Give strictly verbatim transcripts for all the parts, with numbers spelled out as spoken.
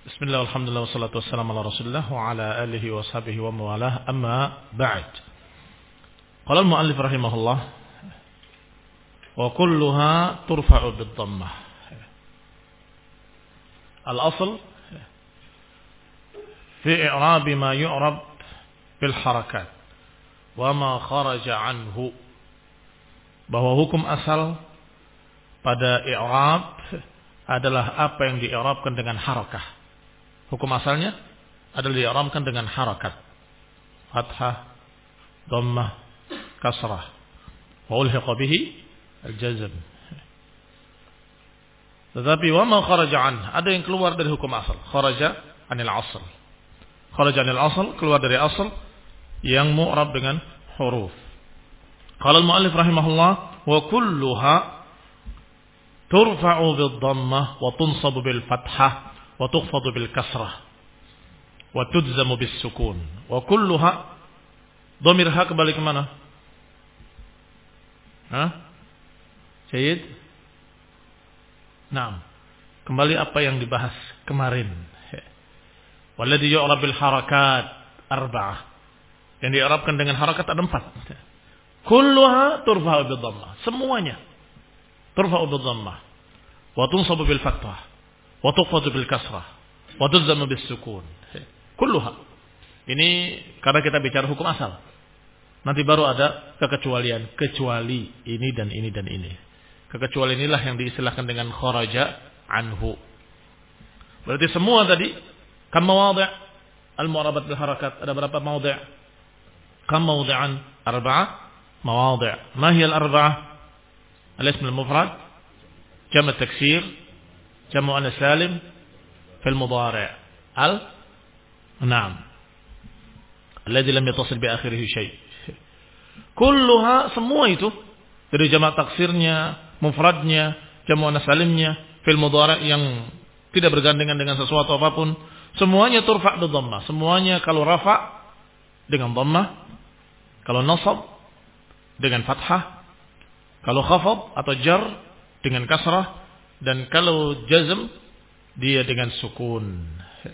Bismillah, alhamdulillah, wassalatu wassalamu ala rasulillah wa ala alihi wa sahbihi wa mawalah, amma ba'd. Qala al-mu'allif rahimahullah, wa kulluha turfa'u bid-dhammah. Al-asl fi i'rabi ma yu'rab bil harakat wa ma kharaja anhu, bahwa hukum asal pada i'rab adalah apa yang di-i'rabkan dengan harakah. Hukum asalnya adalah di-i'rabkan dengan harakat, fathah, dhammah, kasrah, wa ulhiqa bihi al-jazm. Tetapi wa ma kharaja an, ada yang keluar dari hukum asal, kharaja anil asl. Kharaja anil asl, keluar dari asal yang mu'rab dengan huruf. Qala al-mu'allif rahimahullah, wa kulluha turfa'u bid-dhammah wa tunsabu bil fathah wa tukhfadu bil kasrah wa tudzamu bis sukun. Wa kulluha, dhamir ha kembali ke mana? Hah? Syed? Naam. Kembali apa yang dibahas kemarin. Walladhi yu'rab bil harakat arba'ah. Yang di'rabkan dengan harakat ada empat. Kulluha turfa'u bid dhammah. Semuanya turfa'u bid dhammah wa tunsabu bil fathah wa tukhfadu bil kasrah wa tudzamu bis sukun. Kulluha. Ini karena kita bicara hukum asal. Nanti baru ada kekecualian, kecuali ini dan ini dan ini. Kekecualian inilah yang diistilahkan dengan kharaja anhu. Berarti semua tadi kam mawadhi' al-mu'rabat bil harakat, ada berapa mawadhi'? Kam mawdi'an? Arba'ah mawadhi'. Ma hiya al-arba'ah? Al-ism al-mufrad, jam' at-taksir, jam' muannas salim fi al-mudhari'. Al Naam. Alladhi lam yattasil bi akhirih syai'. Kulluha, semua itu dari jamak taksirnya, mufradnya, jam' muannas salimnya, fil mudhari' yang tidak bergandengan dengan sesuatu apapun, semuanya turfa' bi dhammah. Semuanya kalau rafa' dengan dhammah, kalau nasab dengan fathah, kalau khafad atau jar dengan kasrah, dan kalau jazm dia dengan sukun.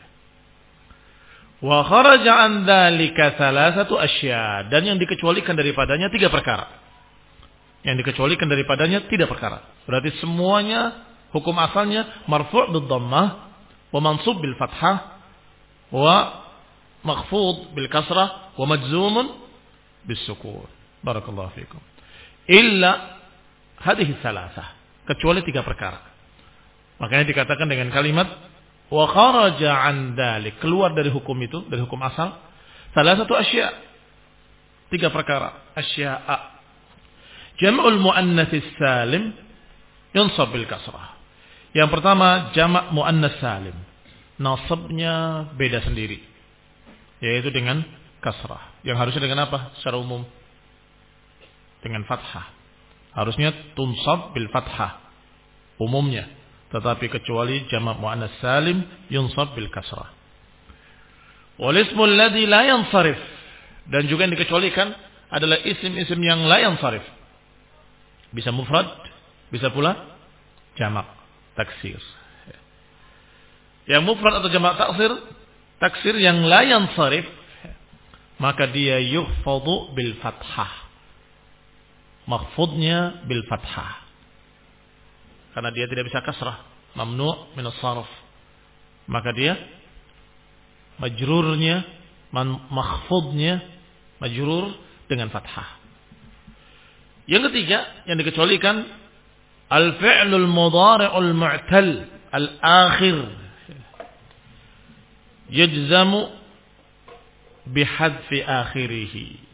Wa kharaja an dzalika thalathatu asya', dan yang dikecualikan daripadanya tiga perkara. Yang dikecualikan daripadanya tiga perkara. Berarti semuanya hukum asalnya marfu' bid dhammah wa mansub bil fathah wa makhfud bil kasrah wa majzumun bis sukun. Barakallahu fikum. Illa hadhihi thalathah, kecuali tiga perkara. Makanya dikatakan dengan kalimat wa kharaja an dzalik, keluar dari hukum itu, dari hukum asal, salah satu asya', tiga perkara, asya'a. Jam'ul muannas salim yunsab bil kasrah. Yang pertama, jamak muannas salim, nasabnya beda sendiri, yaitu dengan kasrah. Yang harusnya dengan apa secara umum? Dengan fathah. Harusnya tunsab bil fathah umumnya, tetapi kecuali jamak muannas salim yunsab bil kasrah. Wal ismu alladhi la yansarif, dan juga yang dikecualikan adalah isim-isim yang la yansarif. Bisa mufrad, bisa pula jamak taksir. Yang mufrad atau jamak taksir, taksir yang la yansarif, maka dia yukhfadu bil fathah. Makhfudnya bil fathah. Karena dia tidak bisa kasrah, mamnu' min as-sarf. Maka dia majrurnya, makhfudnya majrur dengan fathah. Yang ketiga yang dikecualikan al-fi'lul mudhari'ul mu'tal al-akhir yajzamu bihadfi akhirih.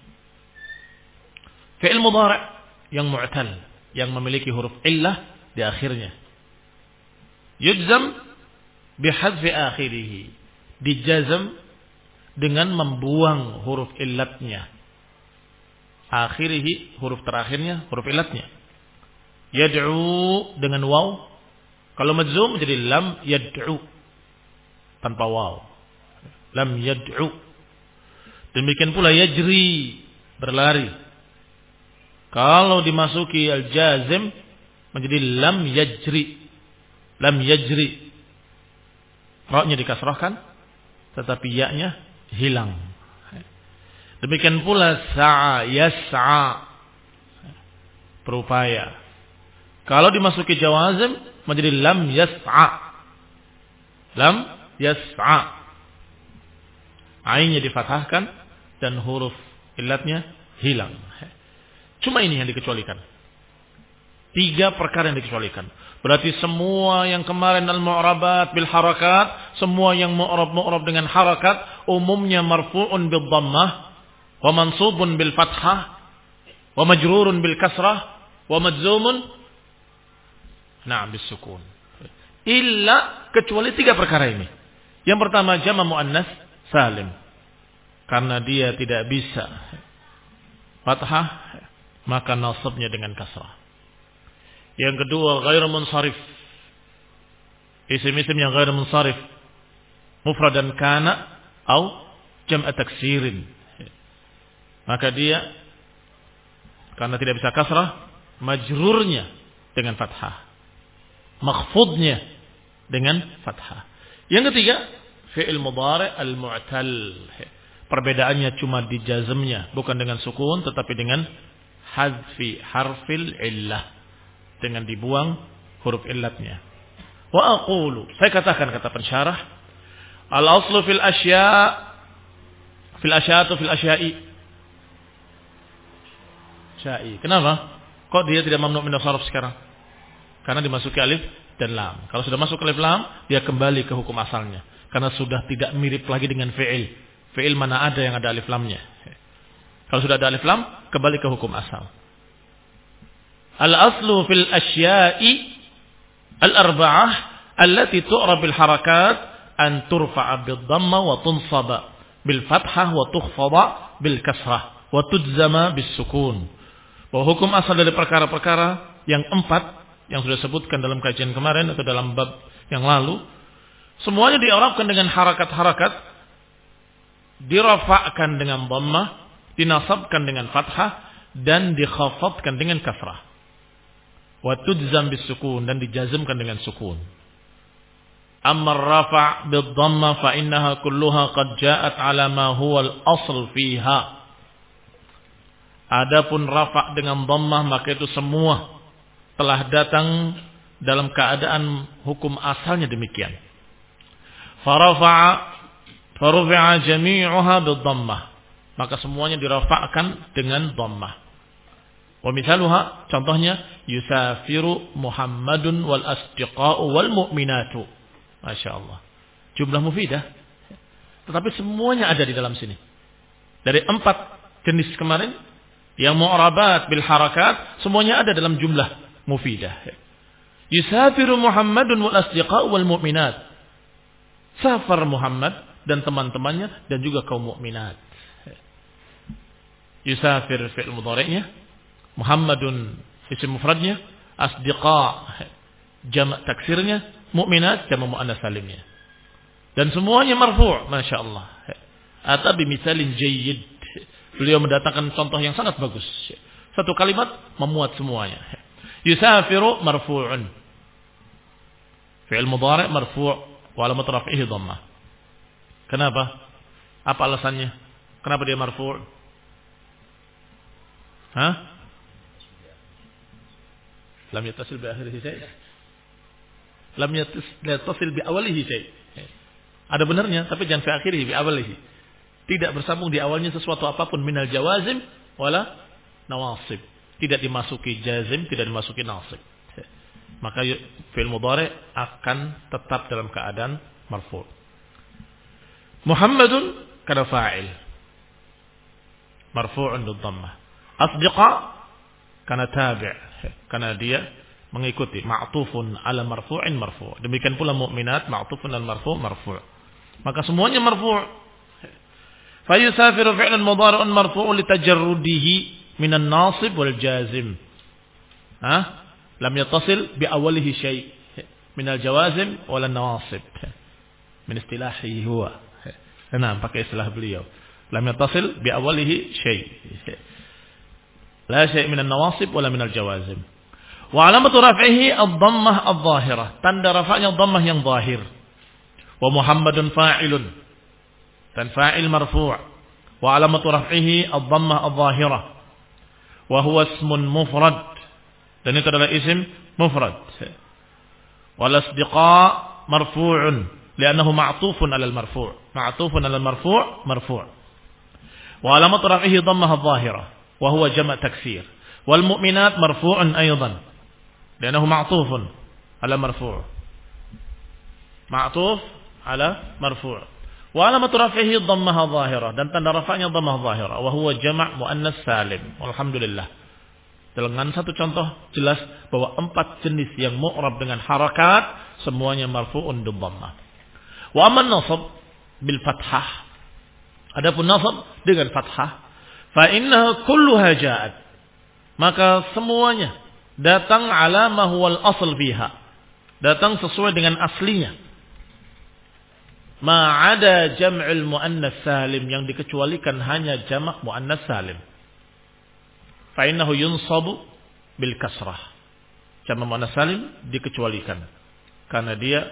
Fi'il mudhari' yang mu'tal, yang memiliki huruf illah di akhirnya, yujzam bihadfi akhirih, dijazam dengan membuang huruf illatnya. Akhirih, huruf terakhirnya, huruf illatnya. Yad'u dengan waw, kalau majzum menjadi lam yad'u tanpa waw, lam yad'u. Demikian pula yajri, berlari, kalau dimasuki al-jazim menjadi lam yajri, lam yajri. Ra-nya dikasrahkan, tetapi ya-nya hilang. Demikian pula sa'a, yas'a, berupaya. Kalau dimasuki jawazim menjadi lam yas'a. Lam yas'a. Ainnya difathahkan dan huruf illatnya hilang. Cuma ini yang dikecualikan. Tiga perkara yang dikecualikan. Berarti semua yang kemarin al-mu'rabat bil harakat, semua yang mu'rab-mu'rab dengan harakat, umumnya marfu'un bil dhammah, wa mansubun bil fathah, wa majrurun bil kasrah, wa majzumun na'am bis sukun. Illa kecuali tiga perkara ini. Yang pertama jama' muannas salim. Karena dia tidak bisa fathah, maka nasabnya dengan kasrah. Yang kedua ghairu munsharif. Isim-isim yang ghairu munsharif. Mufradan kana atau jam'a taksirin. Maka dia karena tidak bisa kasrah, majrurnya dengan fathah. Makhfudnya dengan fathah. Yang ketiga fi'il mudhari' al-mu'tal. Perbedaannya cuma di jazmnya, bukan dengan sukun tetapi dengan hadfi harfil illah, dengan dibuang huruf illatnya. Wa aqulu, saya katakan kata pensyarah, al-aslu fil asya fil asyatu fil asya'i. Syai. Kenapa? Kok dia tidak mamnu min as-sarf sekarang? Karena dimasuki alif dan lam. Kalau sudah masuk alif lam, dia kembali ke hukum asalnya. Karena sudah tidak mirip lagi dengan fi'il. Fi'il mana ada yang ada alif lamnya. Kalau sudah ada alif lam, kembali ke hukum asal. Al-aslu fil asya'i al-arba'ah allati tu'rab bil harakat an turfa'a bil dhamma wa tunsaba bil fathah wa tukhfada bil kasrah wa tudzama bis sukun. Bahwa hukum asal dari perkara-perkara yang empat yang sudah disebutkan dalam kajian kemarin atau dalam bab yang lalu, semuanya di'rabkan dengan harakat-harakat, dirafa'kan dengan dhammah, dinasabkan dengan fathah, dan dikhafadkan dengan kasrah. Wa tudzam bis sukun, dan dijazmkan dengan sukun. Amma ar-rafa' bid dhamma fa innaha kulluha qad ja'at 'ala ma huwa al-asl fiha. Adapun rafa' dengan dhammah maka itu semua telah datang dalam keadaan hukum asalnya demikian. Farafa'a farufi'a jami'uha bid dhammah, maka semuanya dirafa'kan dengan dhammah. Wa mithaluha, contohnya yusafiru Muhammadun wal asdiqa'u wal mu'minatu. Masyaallah. Jumlah mufidah. Tetapi semuanya ada di dalam sini. Dari empat jenis kemarin yang mu'rabat bil harakat, semuanya ada dalam jumlah mufidah. Yusafiru Muhammadun wal asdiqa'u wal mu'minat. Safar Muhammad dan teman-temannya dan juga kaum mukminat. Yusafir fi'il mudhari'nya, Muhammadun isim mufradnya, asdiqa jamak taksirnya, mukminat jamak muannas salimnya. Dan semuanya marfu', masyaallah. Atau bimisalin jayyid. Beliau mendatangkan contoh yang sangat bagus. Satu kalimat memuat semuanya. Yusafiru marfu'un. Fi'il mudhari' marfu' wa alamat raf'ihi dhammah. Kenapa? Apa alasannya? Kenapa dia marfu'? Hah? Lam yattasil bi akhirihi syai'. Lam yattasil bi awalihi syai'. Ada benarnya, tapi jangan fi akhirihi bi awalihi. Tidak bersambung di awalnya sesuatu apapun minal jawazim wala nawasib. Tidak dimasuki jazim, tidak dimasuki nasib. Maka fi'il mudhari' akan tetap dalam keadaan marfu'. Muhammadun kana fa'il marfu'un bid dhammah. Asdiqa kana tabi', karena dia mengikuti, ma'tufun ala marfu'in marfu'. Demikian pula mukminat ma'tufun al marfu' marfu'. Maka semuanya marfu'. Fa yusafiru fi'lun mudhari'un marfu'un litajarrudihi minan nasib wal jazim. Ha? Lam yattasil bi awwalihi syai' min al jawazim wal nawasib. Min istilahihi huwa. Nah, pakai istilah beliau. Lam yattasil bi awwalihi syai'. La syai' min an-nawasib wala min al-jawazim. Wa alamatu raf'ihi ad-dhammah adh-dhahirah. Tanda rafa'nya dhammah yang zahir. Wa Muhammadun fa'ilun. Dan fa'il marfu'. Wa alamatu raf'ihi ad-dhammah adh-dhahirah. Wa huwa ismun mufrad. Dan itu adalah isim mufrad. Wal asdiqa marfu'un li'annahu ma'tufun 'ala al-marfu'. Ma'tufun 'ala al-marfu' marfu'. Wa alamatu raf'ihi dhammah adh-dhahirah wa huwa jama' taksir. Wal mu'minat marfu'un aidan li'annahu ma'tufun 'ala marfu'. Ma'tuf 'ala marfu'. Wa alamatu raf'ihi dhammah adh-dhahirah dan tanda rafa'nya dhammah adh-dhahirah wa huwa jama' muannas salim. Alhamdulillah. Dengan satu contoh jelas bahwa empat jenis yang mu'rab dengan harakat semuanya marfu'un bi dhammah. Wa amman nasab bil fathah. Adapun nasab dengan fathah, fa innaha kulluha ja'at. Maka semuanya datang ala ma huwal asl fiha. Datang sesuai dengan aslinya. Ma ada jam'ul muannas salim, yang dikecualikan hanya jamak muannas salim. Fa innahu yunsabu bil kasrah. Jamak muannas salim dikecualikan karena dia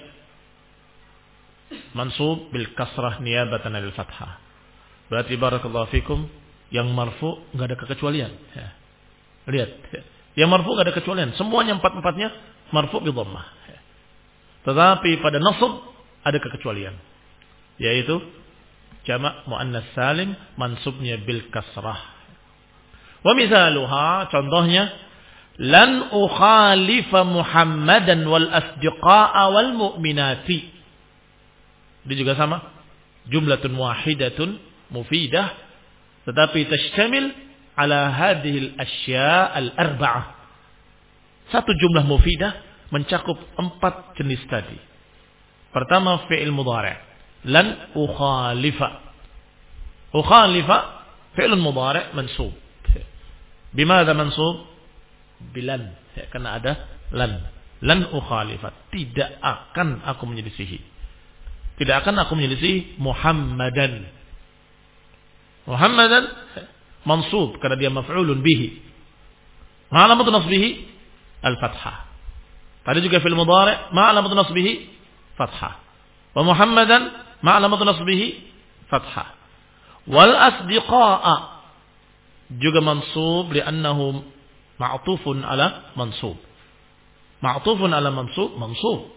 mansub bil kasrah niyabatan lil fathah. Berarti barakallahu fikum yang marfu enggak ada kekecualian. Ya. Lihat, ya. Yang marfu enggak ada kekecualian. Semuanya empat-empatnya marfu bi dhammah. Ya. Tetapi pada nasab ada kekecualian. Yaitu jamak muannas salim mansubnya bil kasrah. Wa misaluha, contohnya lan ukhalifa Muhammadan wal asdiqa'a wal mu'minati. Ini juga sama. Jumlatun wahidatun mufidah tetapi tashtamil ala hadhil asya' al-arba'ah. Satu jumlah mufidah mencakup empat jenis tadi. Pertama fi'il mudhari'. Lan ukhalifa. Ukhalifa fi'il mudhari' mansub. Bimada mansub? Bilan. Karena ada lan. Lan ukhalifa. Tidak akan aku menyelisihi. Tidak akan aku menyelisihi Muhammadan. Muhammadan mansub karena dia maf'ulun bihi. Ma'alamatu nasbihi al-fathah. Tadi juga fil mudhari' ma'alamatu nasbihi fathah. Wa Muhammadan ma'alamatu nasbihi fathah. Wal asdiqa'a juga mansub li'annahu ma'tufun ala mansub. Ma'tufun ala mansub mansub.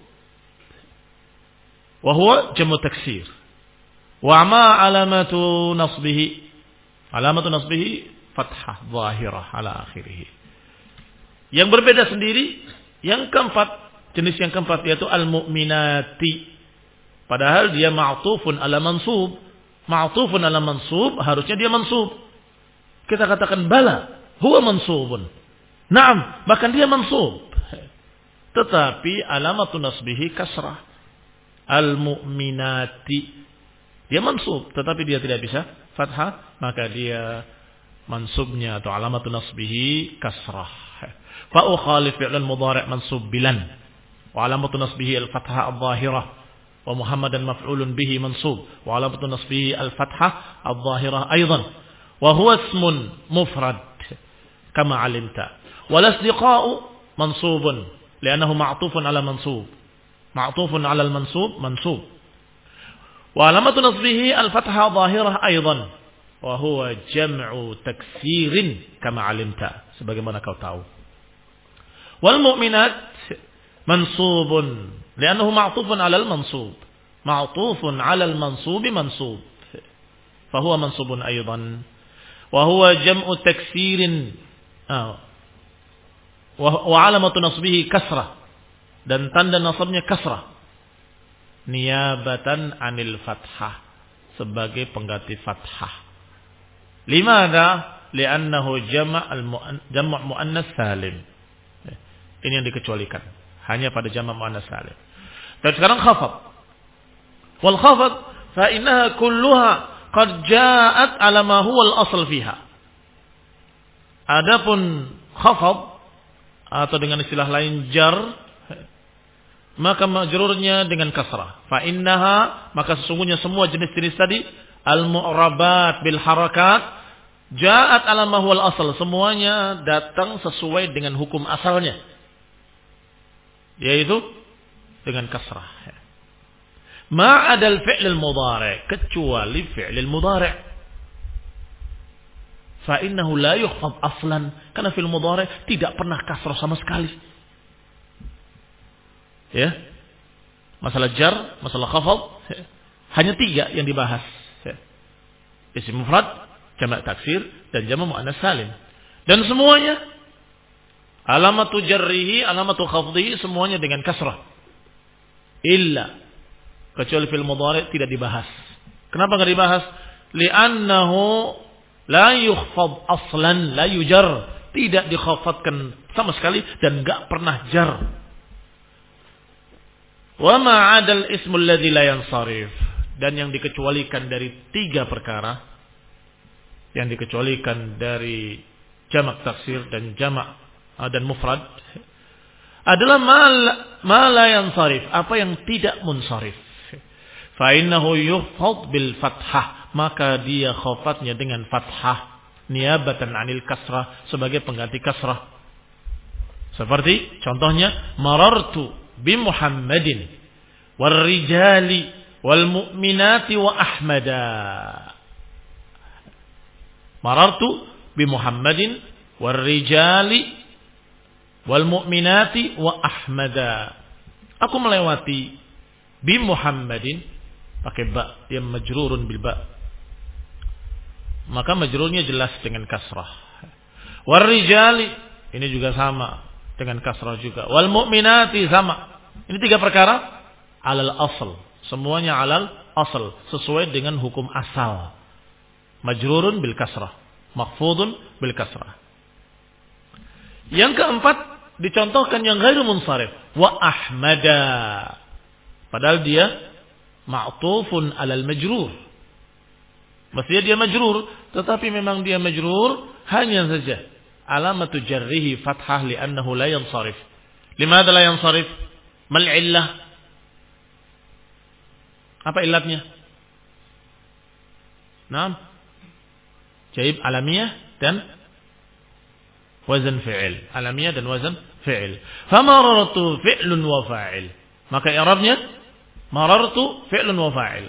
Wa huwa jamu taksir. Wa ma alamatu nasbihi alamatu nasbihi fathah zahirah ala akhirih. Yang berbeda sendiri yang keempat, jenis yang keempat yaitu al-mu'minati. Padahal dia ma'tufun ala mansub. Ma'tufun ala mansub harusnya dia mansub. Kita katakan bala, huwa mansubun. Naam, bahkan dia mansub. Tetapi alamatu nasbihi kasrah. Al-mu'minati. Dia mansub, tetapi dia tidak bisa fathah, maka dia mansubnya atau alamatu nasbihi kasrah. Fa ukhalif fi'lan mudhari' mansub bilan. Wa alamatu nasbihi al-fathah al-zahirah. Wa Muhammadan maf'ulun bihi mansub. Wa alamatu nasbihi al-fathah al-zahirah aidan. Wa huwa ismun mufrad kama alimta. Wal asdiqa'u mansubun li'annahu ma'tufun ala mansub. Ma'tufun ala al-mansub mansub. Wa alamatu nasbihi al-fathah zahirah aidan. Wa huwa jam'u taksirin kama alimta, sebagaimana kau tahu. Wal mu'minat mansubun li'annahu ma'tufun ala al-mansub. Ma'tufun ala al-mansub mansub. Fa huwa mansubun aidan. Wa huwa jam'u taksirin. Wa alamatu nasbihi kasrah. Dan tanda nasabnya kasrah. Niyabatan anil fathah, sebagai pengganti fathah. Limada? Li'annahu jama' al-jama' muannas salim. Ini yang dikecualikan, hanya pada jama' muannas salim. Dan sekarang khafad. Wal khafad fa innaha kulluha qad ja'at ala ma huwa al-asl fiha. Adapun khafad atau dengan istilah lain jar, maka majrurnya dengan kasrah. Fa innaha, maka sesungguhnya semua jenis-jenis tadi al-mu'rabat bil harakat ja'at ala ma huwal asal, semuanya datang sesuai dengan hukum asalnya, yaitu dengan kasrah. Ma'adal fi'lil mudhari', kecuali fi'lil mudhari'. Fa innahu la yukhfad aslan, karena fi'il mudhari' tidak pernah kasrah sama sekali. Ya. Masalah jar, masalah khafad, hanya tiga yang dibahas. Isim mufrad, jamak taksir, dan jamak muannas salim. Dan semuanya alamatu jarrihi, alamatu khafdihi, semuanya dengan kasrah. Illa, kecuali fi'il mudhari' tidak dibahas. Kenapa enggak dibahas? Li'annahu la yukhfad aslan, la yujar, tidak dikhafadkan sama sekali dan enggak pernah jar. Wa ma'adal ismul ladzi la yansarif, dan yang dikecualikan dari tiga perkara, yang dikecualikan dari jamak taksir dan jamak dan mufrad, adalah ma la yansarif, apa yang tidak munsarif. Fa innahu yukhfad bil fathah, maka dia khafatnya dengan fathah, niyabatan anil kasrah, sebagai pengganti kasrah. Seperti contohnya, marartu bi Muhammadin wal rijali wal mu'minati wa ahmada. Marartu bi Muhammadin wal rijali wal mu'minati wa ahmada. Aku melewati bi Muhammadin, pakai ba, dia majrurun bil ba, maka majrurnya jelas dengan kasrah. Wal rijali, ini juga sama dengan kasrah juga. Wal mu'minati sama. Ini tiga perkara alal asal, semuanya alal asal, sesuai dengan hukum asal. Majrurun bil kasrah, makhfudun bil kasrah. Yang keempat dicontohkan yang ghairu munsharif, wa ahmada, padahal dia ma'tufun alal majrur. Mestinya dia majrur, tetapi memang dia majrur hanya saja alamatu jarrihi fathah li'annahu la yansarif. Limadha la yansarif? Mal illah? Apa illatnya? Naam. Jaib alamiyah dan wazan fi'il. Alamiyah dan wazan fi'il. Famarartu fi'lun wa fa'il. Maka i'rabnya marartu fi'lun wa fa'il.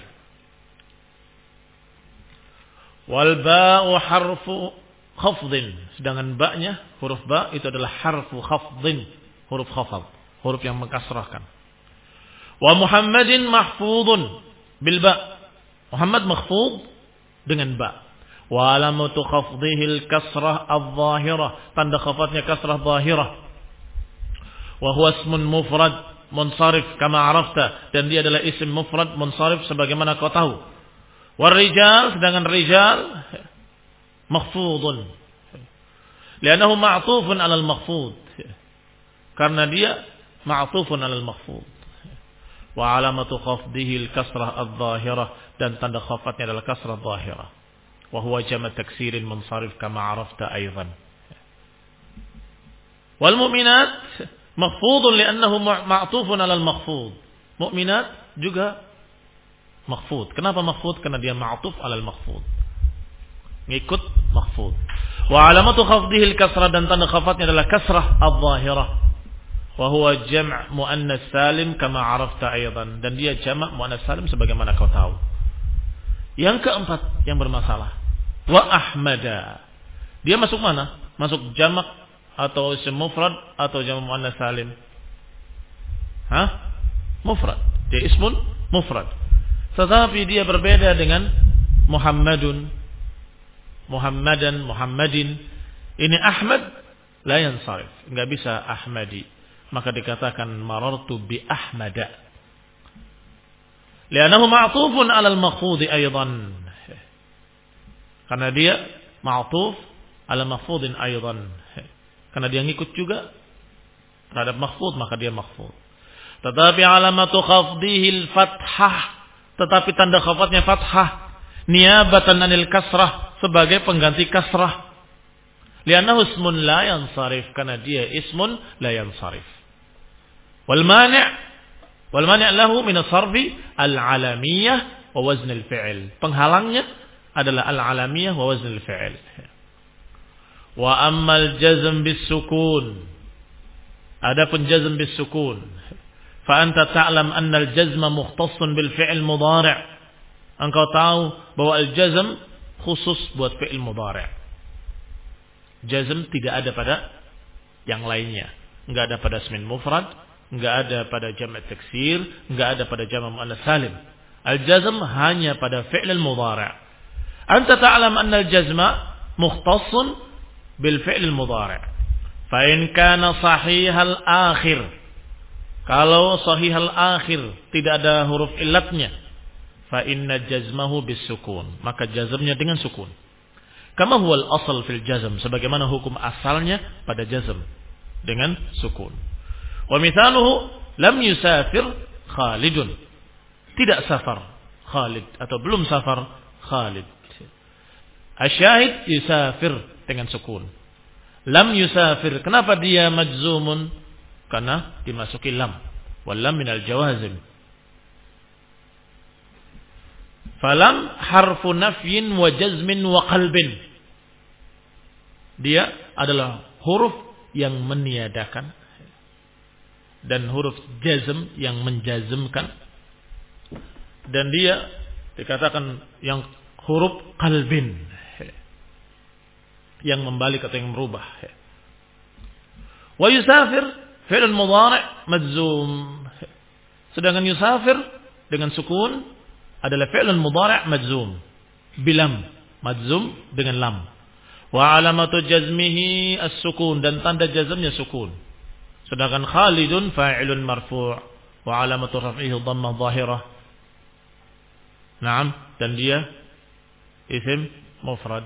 Wal ba'u harfu khafdin, sedangkan ba-nya, huruf ba itu adalah harfu khafdin, huruf khafad, huruf yang mengkasrahkan. Wa Muhammadin mahfudun bil ba, Muhammad mahfud dengan ba. Wa alamatu khafdihi al kasrah adh-dhahirah, tanda khafadnya kasrah dhahirah. Wa huwa ismun mufrad munsharif kama arafta, dan dia adalah isim mufrad munsharif sebagaimana kau tahu. Wa rijal, sedangkan rijal makhfudun li'annahu ma'tufun 'alal makhfud, karena dia ma'tufun 'alal makhfud. Wa alamatu khafdihi al-kasrah adh-dhahirah, dan tanda khafatnya adalah kasrah dhahirah. Wa huwa jama' taksirin munsharif kama 'arafta aidan. Wal mu'minat makhfudun li'annahu ma'tufun 'alal makhfud. Mu'minat juga makhfud. Kenapa makhfud? Karena dia ma'tuf 'alal makhfud, ngikut makhfud. Wa alamatu khafdihi al-kasrah, dan tanda khafatnya adalah kasrah adh-dhahirah. Wa huwa jam' muannas salim kama 'arafta aidan, dan dia jamak muannas salim sebagaimana kau tahu. Yang keempat yang bermasalah, wa ahmada. Dia masuk mana? Masuk jamak atau isim mufrad atau jamak muannas salim? Hah? Mufrad. Dia ismun mufrad. Tetapi dia berbeda dengan Muhammadun, Muhammadan, Muhammadin. Ini Ahmad la yansarif, enggak bisa Ahmadi. Maka dikatakan marartu bi Ahmada. Li'annahu ma'tufun 'alal makhfud aidan. Karena dia ma'tuf 'ala makhfudin aidan. Karena dia ngikut juga terhadap makhfud, maka dia makhfud. Tetapi alamatu khafdihi al-fathah, tetapi tanda khafatnya fathah, niyabatan anil kasrah, sebagai pengganti kasrah. Li'annahu ismun la yansarif, karena dia ismun la yansarif. Wal mani' wal mani' lahu min as-sarfi al-alamiyah wa wazn al-fi'l. Penghalangnya adalah al-alamiyah wa wazn al-fi'l. Wa amma al-jazm bis-sukun, adapun jazm bis-sukun, Fa anta ta'lam anna al-jazma mukhtassun bil fi'l mudhari'. Engkau tahu bahwa al-jazm khusus buat fi'il mudhari'. Jazm tidak ada pada yang lainnya. Enggak ada pada ismin mufrad, enggak ada pada jama' taksir, enggak ada pada jama' muannas salim. Al-jazm hanya pada fi'il mudhari'. Anta ta'lam anna al-jazma mukhtassun bil fi'il mudhari'. Fa in kana sahihal akhir. Kalau sahihal akhir tidak ada huruf illatnya, fa inna jazmahu bisukun, maka jazmnya dengan sukun. Kama huwa al-asl fil jazm, sebagaimana hukum asalnya pada jazm dengan sukun. Wa mithaluhu lam yusafir Khalidun. Tidak safar Khalid atau belum safar Khalid. Asyahid yusafir dengan sukun. Lam yusafir, kenapa dia majzumun? Karena dimasuki lam. Wal lam minal jawazim. Falam harfu nafyin wa jazmin wa qalbin. Dia adalah huruf yang meniadakan dan huruf jazm yang menjazmkan. Dan dia dikatakan yang huruf qalbin, yang membalik atau yang merubah. Wa yusafir fi'l mudhari' majzum. Sedangkan yusafir dengan sukun adalah fi'l mudhari' majzum bilam, majzum dengan lam. Wa alamatu jazmihi as-sukun, dan tanda jazmnya sukun. Sedangkan Khalidun fa'ilun marfu' wa alamatu raf'ihi dhammah dhahirah. Naam, dan dia isim mufrad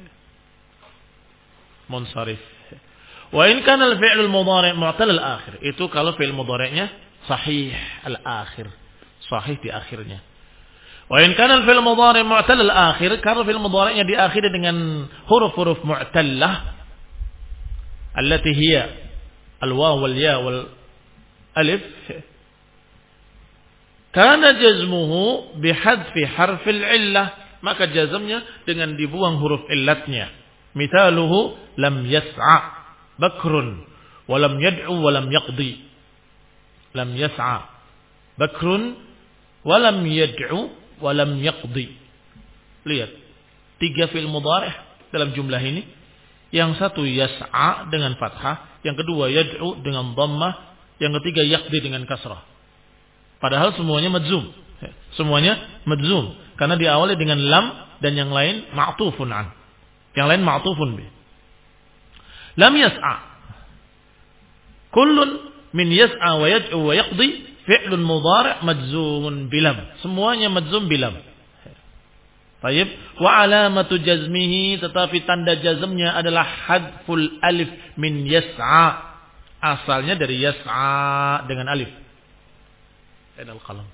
munsharif. Wa in kana al-fi'l al-mudhari' mu'tal al-akhir, itu kalau fi'il mudhari'nya sahih al-akhir, sahih di akhirnya. Wa in kana al-fi'l al-mudhari' mu'tal al-akhir, kalau fi'il mudhari'nya diakhiri dengan huruf-huruf mu'tallah allati hiya al-waw wal ya wal alif, kana jazmuhu bihadfi harfil illah, maka jazmnya dengan dibuang huruf illatnya. Mithaluhu lam yas'a bakrun wa lam yad'u wa lam yaqdi. Lam yas'a bakrun wa lam yad'u wa lam yaqdi. Lihat, tiga fi'il mudhari' dalam jumlah ini. Yang satu yas'a dengan fathah, yang kedua yad'u dengan dhammah, yang ketiga yaqdi dengan kasrah. Padahal semuanya madzum. Semuanya madzum karena diawali dengan lam dan yang lain ma'tufun an. Yang lain ma'tufun bi. Lam yas'a. Kullun min yas'a wa yad'u wa yaqdi fi'lun mudhari' majzumun bilam. Semuanya madzum bilam. Baik. Wa alamatu jazmihi, tetapi tanda jazmnya adalah hadful alif min yas'a. Asalnya dari yas'a dengan alif. Aina al-qalam.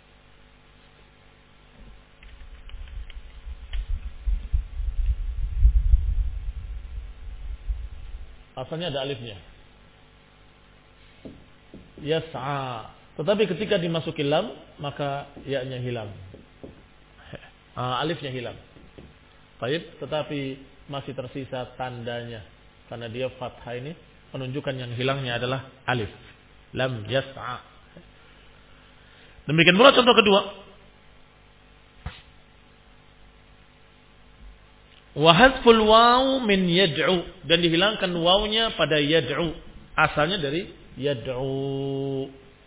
Asalnya ada alifnya. Yas'a. Tetapi ketika dimasuki lam, maka ya-nya hilang. Ah, alifnya hilang. Baik, tetapi masih tersisa tandanya. Karena dia fathah ini menunjukkan yang hilangnya adalah alif. Lam yas'a. Demikian pula contoh kedua. Wa hadful waw min yad'u, dan dihilangkan wawnya pada yad'u. Asalnya dari yad'u.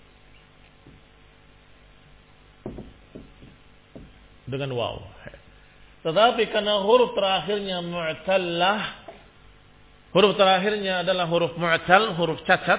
Dengan waw. Tetapi karena huruf terakhirnya mu'tallah, huruf terakhirnya adalah huruf mu'tal, huruf cacat,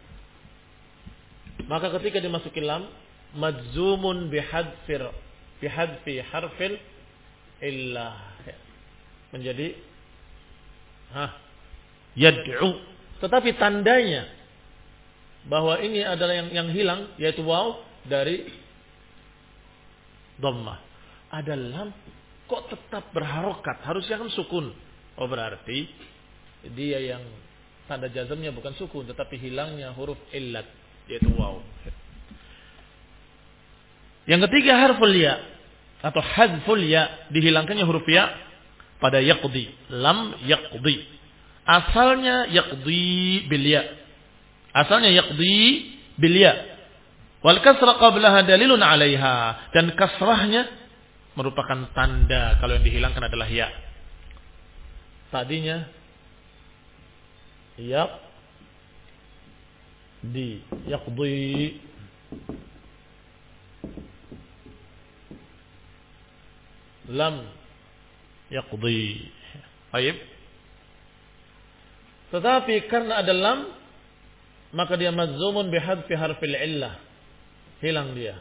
maka ketika dimasuki lam, majzumun bihadfir bihadfi harfil illah, menjadi ha yad'u, tetapi tandanya bahwa ini adalah yang yang hilang, yaitu waw dari dhammah. Ada lam kok tetap berharokat, harusnya kan sukun. Oh, berarti dia yang tanda jazmnya bukan sukun, tetapi hilangnya huruf illat, yaitu waw. Yang ketiga harful ya atau hadful ya, dihilangkannya huruf ya pada yaqdi. Lam yaqdi. Asalnya yaqdi bil ya. Asalnya yaqdi bil ya. Wal kasra qablaha dalilun 'alaiha, dan kasrahnya merupakan tanda kalau yang dihilangkan adalah ya. Tadinya ya di yaqdi, lam yaqdi. Baik. Tetapi karena ada lam, maka dia majzumun bihadfi harfil illah. Hilang dia.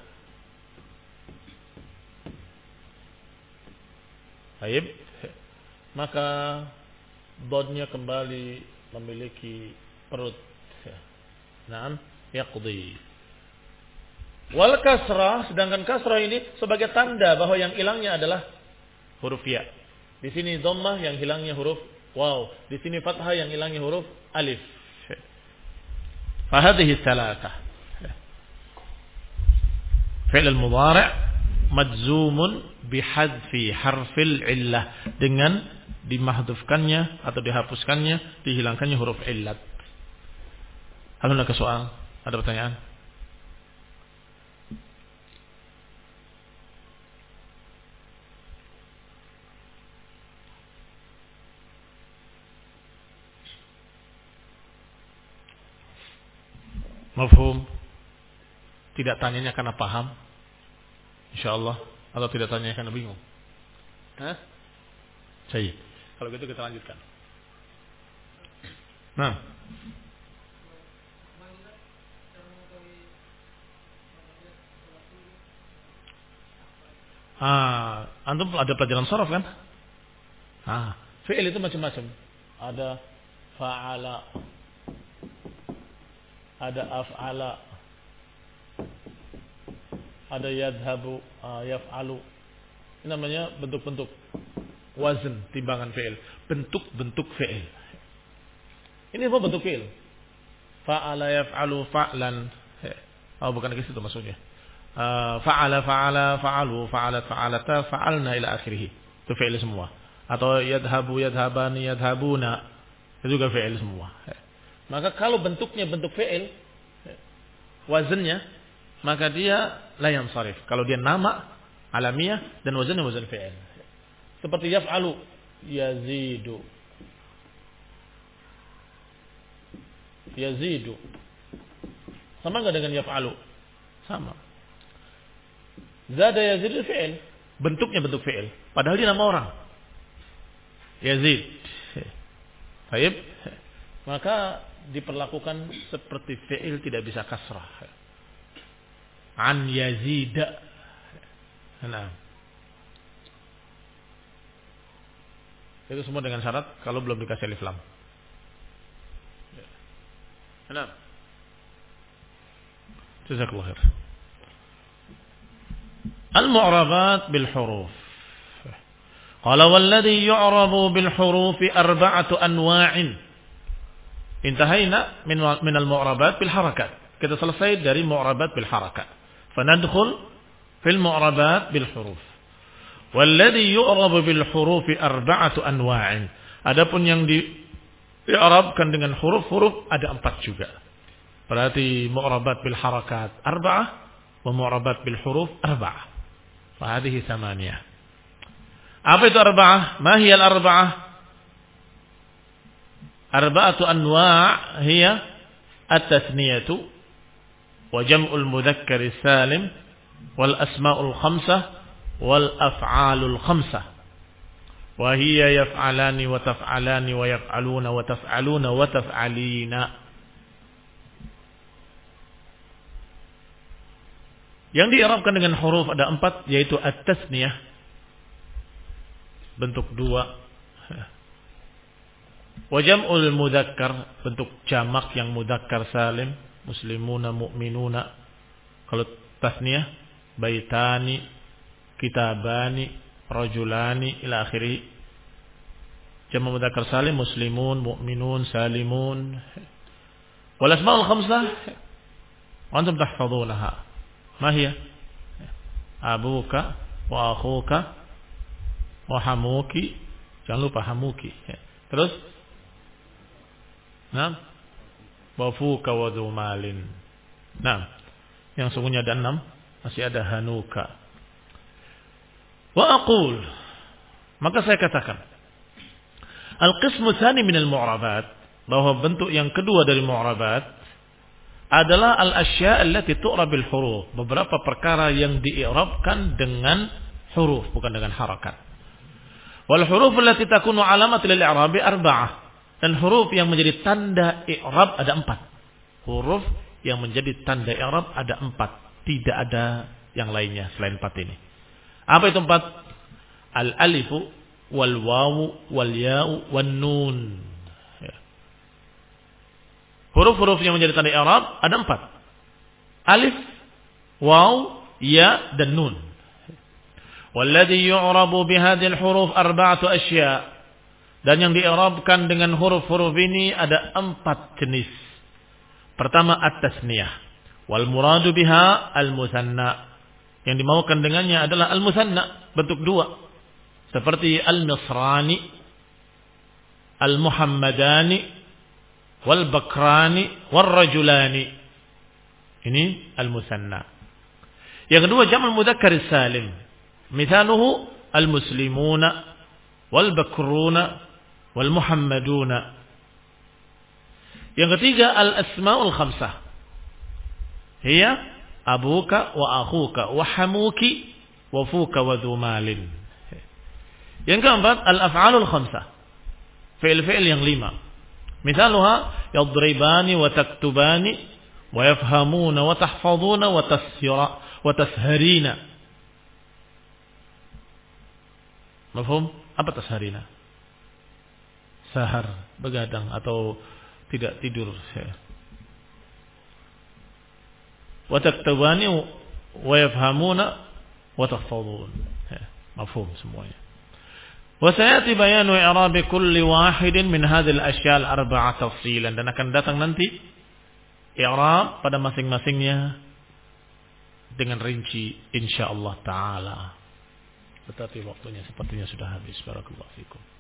Baik. Maka dodnya kembali memiliki perut. Naam, yaqdi. Wal kasrah, sedangkan kasrah ini sebagai tanda bahwa yang hilangnya adalah huruf ya. Di sini dhammah, yang hilangnya huruf waw. Di sini fathah, yang hilangnya huruf alif. Fahadhihi thalathah. Fi'l al-mudhari' majzumun bihadfi harfil illah, dengan dimahdhufkannya atau dihapuskannya, dihilangkannya huruf illat. Hal hunaka soal? Ada pertanyaan? Mafhum? Tidak tanyanya karena paham, insyaallah, atau tidak tanyanya karena bingung? Hah? Baik. Kalau gitu kita lanjutkan. Nah. Ah, antum ada pelajaran sharaf kan? Ah, fi'il itu macam-macam. Ada fa'ala, ada af'ala, ada yadhabu, uh, yaf'alu. Ini namanya bentuk-bentuk wazn, timbangan fi'il, bentuk-bentuk fi'il. Ini apa bentuk fi'il? Fa'ala yaf'alu fa'lan. Oh, bukan ke situ maksudnya. Uh, fa'ala fa'ala fa'alu fa'alat fa'alata fa'alna ila akhirih. Itu fi'il semua. Atau yadhabu yadhabani yadhabuna. Itu juga fi'il semua. Maka kalau bentuknya bentuk fi'il, wazennya, maka dia la yansarif. Kalau dia nama alamiah dan wazannya wazan fi'il. Seperti yaf'alu, yazidu. Yazidu. Sama enggak dengan yaf'alu? Sama. Zada yazidu fi'il. Bentuknya bentuk fi'il. Padahal dia nama orang. Yazid. Baik. Maka diperlakukan seperti fi'il, tidak bisa kasrah. An yazida. Nah. Itu semua dengan syarat kalau belum dikasih alif lam. Nah. Jazakallahu khair. Al-mu'rabat bil huruf. Qala walladhi yu'rabu bil hurufi arba'atu anwa'in. Intahayna min min al-mu'rabat bil harakat. Kita selesai dari mu'rabat bil harakat. Fanadkhul fil mu'rabat bil huruf. Walladhi yu'rabu bil hurufi arba'atu anwa'in. Adapun yang di i'rabkan dengan huruf-huruf ada empat juga. Berarti mu'rabat bil harakat arba'ah wa mu'rabat bil huruf arba'ah. Fa hadhihi thamaniyah. Apa itu arba'ah? Ma hiya al-arba'ah? Arba'atu anwa' hiya at-tathniyatu wa jam'ul mudzakkar salim wal asma'ul khamsah wal af'alul khamsah. Wa hiya yaf'alani wa taf'alani wa yaf'aluna wa taf'aluna wa taf'alina. Yang di'rabkan dengan huruf ada empat, yaitu at-tasniyah, bentuk dua. Wa jam'ul mudzakkar, bentuk jamak yang mudzakkar salim, muslimuna, mu'minuna. Kalau tasniyah, baitani, kitabani, rajulani, ila akhirih. Jamak mudzakkar salim, muslimun, mu'minun, salimun. Wal asma'ul khamsah, antum tahfazunaha. Ma hiya? Abuka wa akhuka wa hamuki. Jangan lupa hamuki. Terus? Nah, wafuka wa dzumalin. Nah, yang sungguhnya ada enam, masih ada hanuka. Wa aqul, maka saya katakan, al-qismu tsani min al-mu'rabat, bahwa bentuk yang kedua dari mu'rabat adalah al-asya' allati tu'rab bil huruf, beberapa perkara yang di'rabkan dengan huruf bukan dengan harakat. Wal huruf allati takunu alamat lil i'rab arba'ah, dan huruf yang menjadi tanda i'rab ada empat. Huruf yang menjadi tanda i'rab ada empat, tidak ada yang lainnya selain empat ini. Apa itu empat? Al-alifu wal wawu wal ya'u wan nun. Huruf-huruf yang menjadi tanda i'rab ada empat. Alif, waw, ya, dan nun. Walladhi yu'rabu bihadhil huruf arba'atu asya'. Dan yang di'rabkan dengan huruf-huruf ini ada empat jenis. Pertama at-tasniyah. Wal muradu biha al-musanna. Yang dimaukan dengannya adalah al-musanna, bentuk dua. Seperti al-misrani, al-muhammadani, wal bakrani wal rajulani. Ini al-musanna. Yang kedua jamak mudzakkar salim. Misaluhu al-muslimuna wal bakruna wal muhammaduna. Yang ketiga al-asmaul khamsah. Hiya abuka wa akhuka wa hamuki wa fuka wa dzumalin. Yang keempat al-af'alul khamsah. Fi'il-fi'il yang lima. Misalnya yadribani wa taktubani wa yafhamuna wa tahfazuna wa tasira wa tasharina. Mafhum? Apa tasharina? Sahar, begadang atau tidak tidur. Wa taktubani wa yafhamuna wa tahfazun. Mafhum semuanya. وسيأتي بيان إعراب كل واحد من هذه الأشياء الأربعة تفصيلا, dan akan datang nanti i'rab pada masing-masingnya dengan rinci insyaallah taala. Tetapi waktunya sepertinya sudah habis. Barakallahu fikum.